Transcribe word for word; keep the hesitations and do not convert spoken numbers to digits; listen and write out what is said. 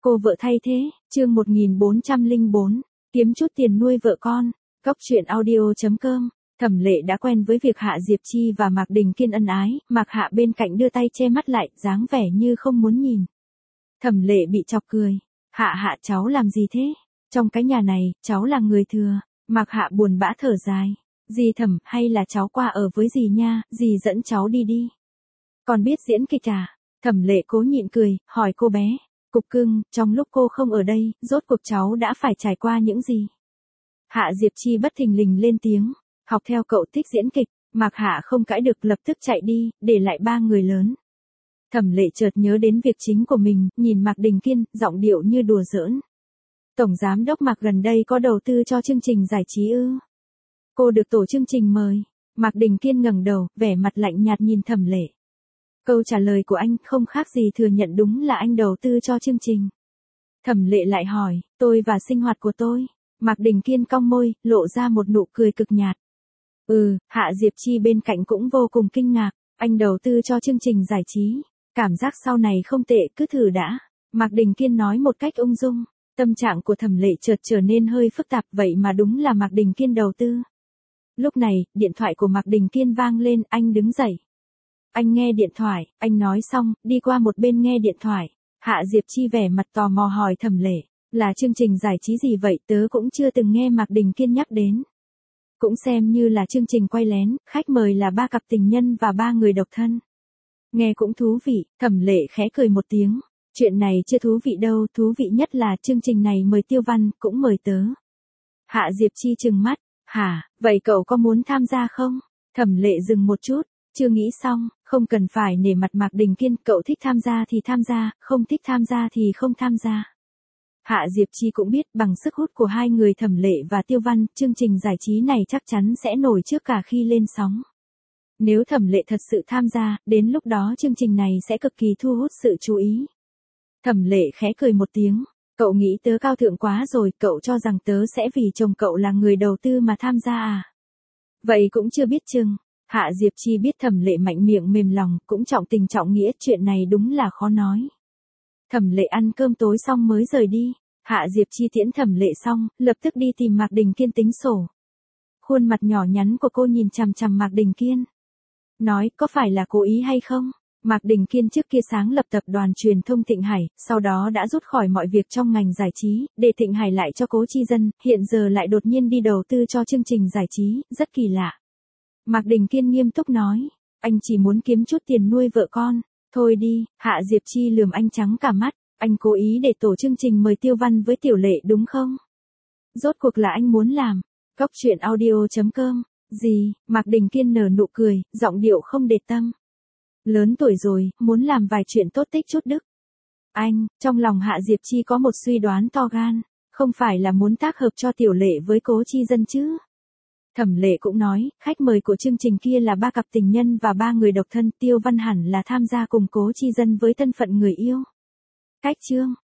Cô vợ thay thế, chương một nghìn bốn trăm lẻ bốn, kiếm chút tiền nuôi vợ con. Góc truyện audio chấm com. Thẩm Lệ đã quen với việc Hạ Diệp Chi và Mạc Đình Kiên ân ái, Mạc Hạ bên cạnh đưa tay che mắt lại, dáng vẻ như không muốn nhìn. Thẩm Lệ bị chọc cười. Hạ Hạ cháu làm gì thế? Trong cái nhà này, cháu là người thừa. Mạc Hạ buồn bã thở dài. Dì Thẩm, hay là cháu qua ở với dì nha, dì dẫn cháu đi đi. Còn biết diễn kịch à? Thẩm Lệ cố nhịn cười, hỏi cô bé. Cục cưng, trong lúc cô không ở đây, rốt cuộc cháu đã phải trải qua những gì? Hạ Diệp Chi bất thình lình lên tiếng. Học theo cậu thích diễn kịch, Mạc Hạ không cãi được lập tức chạy đi, để lại ba người lớn. Thẩm Lệ chợt nhớ đến việc chính của mình, nhìn Mạc Đình Kiên, giọng điệu như đùa giỡn. Tổng giám đốc Mạc gần đây có đầu tư cho chương trình giải trí ư? Cô được tổ chương trình mời. Mạc Đình Kiên ngẩng đầu, vẻ mặt lạnh nhạt nhìn Thẩm Lệ. Câu trả lời của anh không khác gì thừa nhận đúng là anh đầu tư cho chương trình. Thẩm Lệ lại hỏi, tôi và sinh hoạt của tôi. Mạc Đình Kiên cong môi, lộ ra một nụ cười cực nhạt. Ừ, Hạ Diệp Chi bên cạnh cũng vô cùng kinh ngạc, anh đầu tư cho chương trình giải trí. Cảm giác sau này không tệ, cứ thử đã. Mạc Đình Kiên nói một cách ung dung. Tâm trạng của Thẩm Lệ chợt trở nên hơi phức tạp, vậy mà đúng là Mạc Đình Kiên đầu tư. Lúc này, điện thoại của Mạc Đình Kiên vang lên, anh đứng dậy. Anh nghe điện thoại, anh nói xong, đi qua một bên nghe điện thoại. Hạ Diệp Chi vẻ mặt tò mò hỏi Thẩm Lệ, là chương trình giải trí gì vậy, tớ cũng chưa từng nghe Mạc Đình Kiên nhắc đến. Cũng xem như là chương trình quay lén, khách mời là ba cặp tình nhân và ba người độc thân. Nghe cũng thú vị, Thẩm Lệ khẽ cười một tiếng. Chuyện này chưa thú vị đâu, thú vị nhất là chương trình này mời Tiêu Văn, cũng mời tớ. Hạ Diệp Chi trừng mắt, hả, vậy cậu có muốn tham gia không? Thẩm Lệ dừng một chút, chưa nghĩ xong, không cần phải nể mặt Mạc Đình Kiên, cậu thích tham gia thì tham gia, không thích tham gia thì không tham gia. Hạ Diệp Chi cũng biết bằng sức hút của hai người Thẩm Lệ và Tiêu Văn, chương trình giải trí này chắc chắn sẽ nổi trước cả khi lên sóng. Nếu Thẩm Lệ thật sự tham gia, đến lúc đó chương trình này sẽ cực kỳ thu hút sự chú ý. Thẩm Lệ khẽ cười một tiếng, cậu nghĩ tớ cao thượng quá rồi, cậu cho rằng tớ sẽ vì chồng cậu là người đầu tư mà tham gia à? Vậy cũng chưa biết chừng. Hạ Diệp Chi biết Thẩm Lệ mạnh miệng mềm lòng, cũng trọng tình trọng nghĩa, chuyện này đúng là khó nói. Thẩm Lệ ăn cơm tối xong mới rời đi. Hạ Diệp Chi tiễn Thẩm Lệ xong, lập tức đi tìm Mạc Đình Kiên tính sổ. Khuôn mặt nhỏ nhắn của cô nhìn chằm chằm Mạc Đình Kiên. Nói, có phải là cố ý hay không? Mạc Đình Kiên trước kia sáng lập tập đoàn truyền thông Thịnh Hải, sau đó đã rút khỏi mọi việc trong ngành giải trí, để Thịnh Hải lại cho Cố Chi Dân, hiện giờ lại đột nhiên đi đầu tư cho chương trình giải trí, rất kỳ lạ. Mạc Đình Kiên nghiêm túc nói, anh chỉ muốn kiếm chút tiền nuôi vợ con. Thôi đi, Hạ Diệp Chi lườm anh trắng cả mắt, anh cố ý để tổ chương trình mời Tiêu Văn với Tiểu Lệ đúng không? Rốt cuộc là anh muốn làm. Góc truyện audio chấm com. Gì? Mạc Đình Kiên nở nụ cười, giọng điệu không để tâm. Lớn tuổi rồi, muốn làm vài chuyện tốt tích chút đức. Anh, trong lòng Hạ Diệp Chi có một suy đoán to gan, không phải là muốn tác hợp cho Tiểu Lệ với Cố Chi Dân chứ? Thẩm Lệ cũng nói, khách mời của chương trình kia là ba cặp tình nhân và ba người độc thân, Tiêu Văn hẳn là tham gia cùng Cố Chi Dân với thân phận người yêu. Cách chương